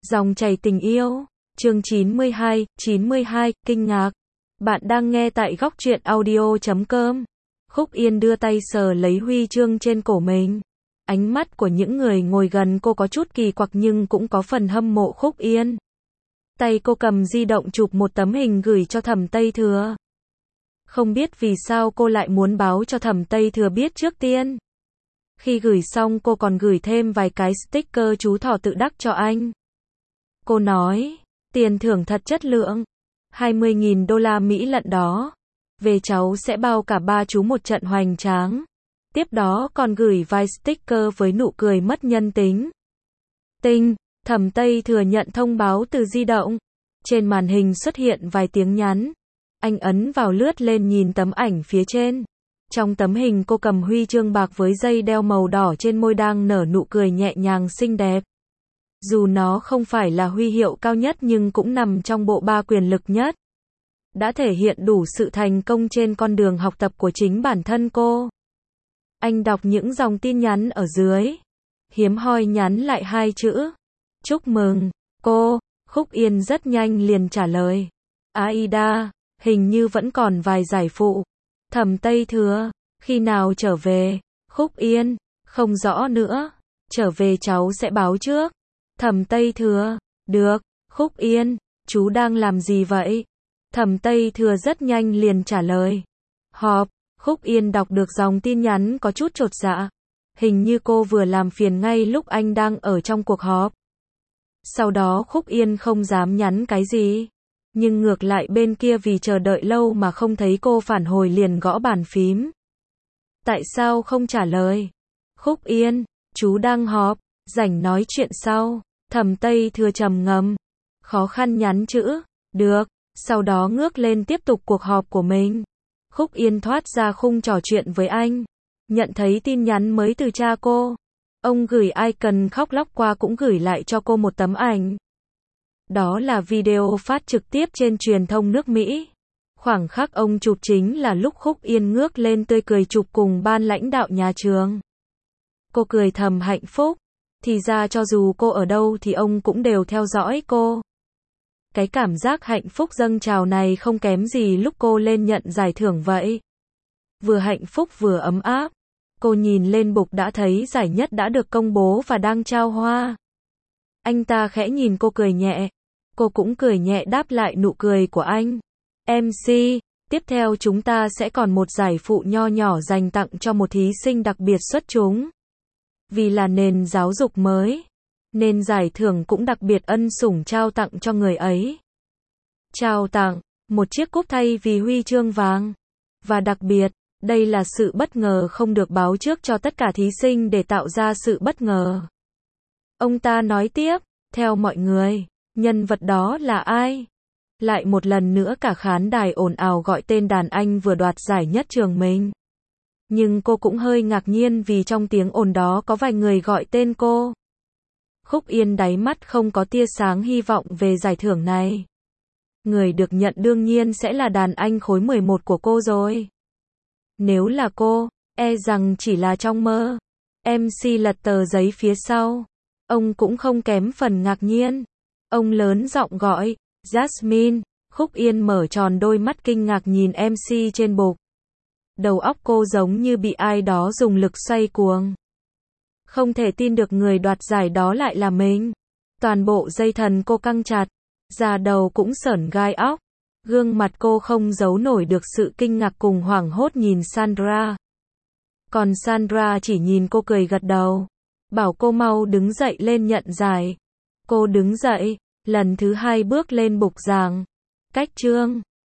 Dòng chảy tình yêu, chương 92, kinh ngạc. Bạn đang nghe tại góc truyện audio.com. Khúc Yên đưa tay sờ lấy huy chương trên cổ mình. Ánh mắt của những người ngồi gần cô có chút kỳ quặc nhưng cũng có phần hâm mộ Khúc Yên. Tay cô cầm di động chụp một tấm hình gửi cho Thẩm Tây Thừa. Không biết vì sao cô lại muốn báo cho Thẩm Tây Thừa biết trước tiên. Khi gửi xong cô còn gửi thêm vài cái sticker chú thỏ tự đắc cho anh. Cô nói, tiền thưởng thật chất lượng, 20.000 đô la Mỹ lận đó. Về cháu sẽ bao cả ba chú một trận hoành tráng. Tiếp đó còn gửi vài sticker với nụ cười mất nhân tính. Tinh, Thẩm Tây Thừa nhận thông báo từ di động. Trên màn hình xuất hiện vài tiếng nhắn. Anh ấn vào lướt lên nhìn tấm ảnh phía trên. Trong tấm hình cô cầm huy chương bạc với dây đeo màu đỏ trên môi đang nở nụ cười nhẹ nhàng xinh đẹp. Dù nó không phải là huy hiệu cao nhất nhưng cũng nằm trong bộ ba quyền lực nhất. Đã thể hiện đủ sự thành công trên con đường học tập của chính bản thân cô. Anh đọc những dòng tin nhắn ở dưới. Hiếm hoi nhắn lại hai chữ. Chúc mừng, cô. Khúc Yên rất nhanh liền trả lời. Aida, hình như vẫn còn vài giải phụ. Thẩm Tây Thừa, khi nào trở về? Khúc Yên, không rõ nữa. Trở về cháu sẽ báo trước. Thẩm Tây Thừa, được. Khúc Yên, chú đang làm gì vậy? Thẩm Tây Thừa rất nhanh liền trả lời. Họp. Khúc Yên đọc được dòng tin nhắn có chút chột dạ. Hình như cô vừa làm phiền ngay lúc anh đang ở trong cuộc họp. Sau đó Khúc Yên không dám nhắn cái gì. Nhưng ngược lại bên kia vì chờ đợi lâu mà không thấy cô phản hồi liền gõ bàn phím. Tại sao không trả lời? Khúc Yên, chú đang họp, rảnh nói chuyện sau. Thẩm Tây Thừa trầm ngâm, khó khăn nhắn chữ, được, sau đó ngước lên tiếp tục cuộc họp của mình. Khúc Yên thoát ra khung trò chuyện với anh, nhận thấy tin nhắn mới từ cha cô. Ông gửi icon khóc lóc qua cũng gửi lại cho cô một tấm ảnh. Đó là video phát trực tiếp trên truyền thông nước Mỹ. Khoảng khắc ông chụp chính là lúc Khúc Yên ngước lên tươi cười chụp cùng ban lãnh đạo nhà trường. Cô cười thầm hạnh phúc. Thì ra cho dù cô ở đâu thì ông cũng đều theo dõi cô. Cái cảm giác hạnh phúc dâng trào này không kém gì lúc cô lên nhận giải thưởng vậy. Vừa hạnh phúc vừa ấm áp. Cô nhìn lên bục đã thấy giải nhất đã được công bố và đang trao hoa. Anh ta khẽ nhìn cô cười nhẹ. Cô cũng cười nhẹ đáp lại nụ cười của anh. MC, tiếp theo chúng ta sẽ còn một giải phụ nho nhỏ dành tặng cho một thí sinh đặc biệt xuất chúng. Vì là nền giáo dục mới, nên giải thưởng cũng đặc biệt ân sủng trao tặng cho người ấy. Trao tặng một chiếc cúp thay vì huy chương vàng. Và đặc biệt, đây là sự bất ngờ không được báo trước cho tất cả thí sinh để tạo ra sự bất ngờ. Ông ta nói tiếp, theo mọi người, nhân vật đó là ai? Lại một lần nữa cả khán đài ồn ào gọi tên đàn anh vừa đoạt giải nhất trường mình. Nhưng cô cũng hơi ngạc nhiên vì trong tiếng ồn đó có vài người gọi tên cô. Khúc Yên đáy mắt không có tia sáng hy vọng về giải thưởng này. Người được nhận đương nhiên sẽ là đàn anh khối 11 của cô rồi. Nếu là cô, e rằng chỉ là trong mơ. MC lật tờ giấy phía sau. Ông cũng không kém phần ngạc nhiên. Ông lớn giọng gọi, Jasmine. Khúc Yên mở tròn đôi mắt kinh ngạc nhìn MC trên bục. Đầu óc cô giống như bị ai đó dùng lực xoay cuồng. Không thể tin được người đoạt giải đó lại là mình. Toàn bộ dây thần cô căng chặt. Da đầu cũng sởn gai óc. Gương mặt cô không giấu nổi được sự kinh ngạc cùng hoảng hốt nhìn Sandra. Còn Sandra chỉ nhìn cô cười gật đầu. Bảo cô mau đứng dậy lên nhận giải. Cô đứng dậy, lần thứ hai bước lên bục giảng. Cách chương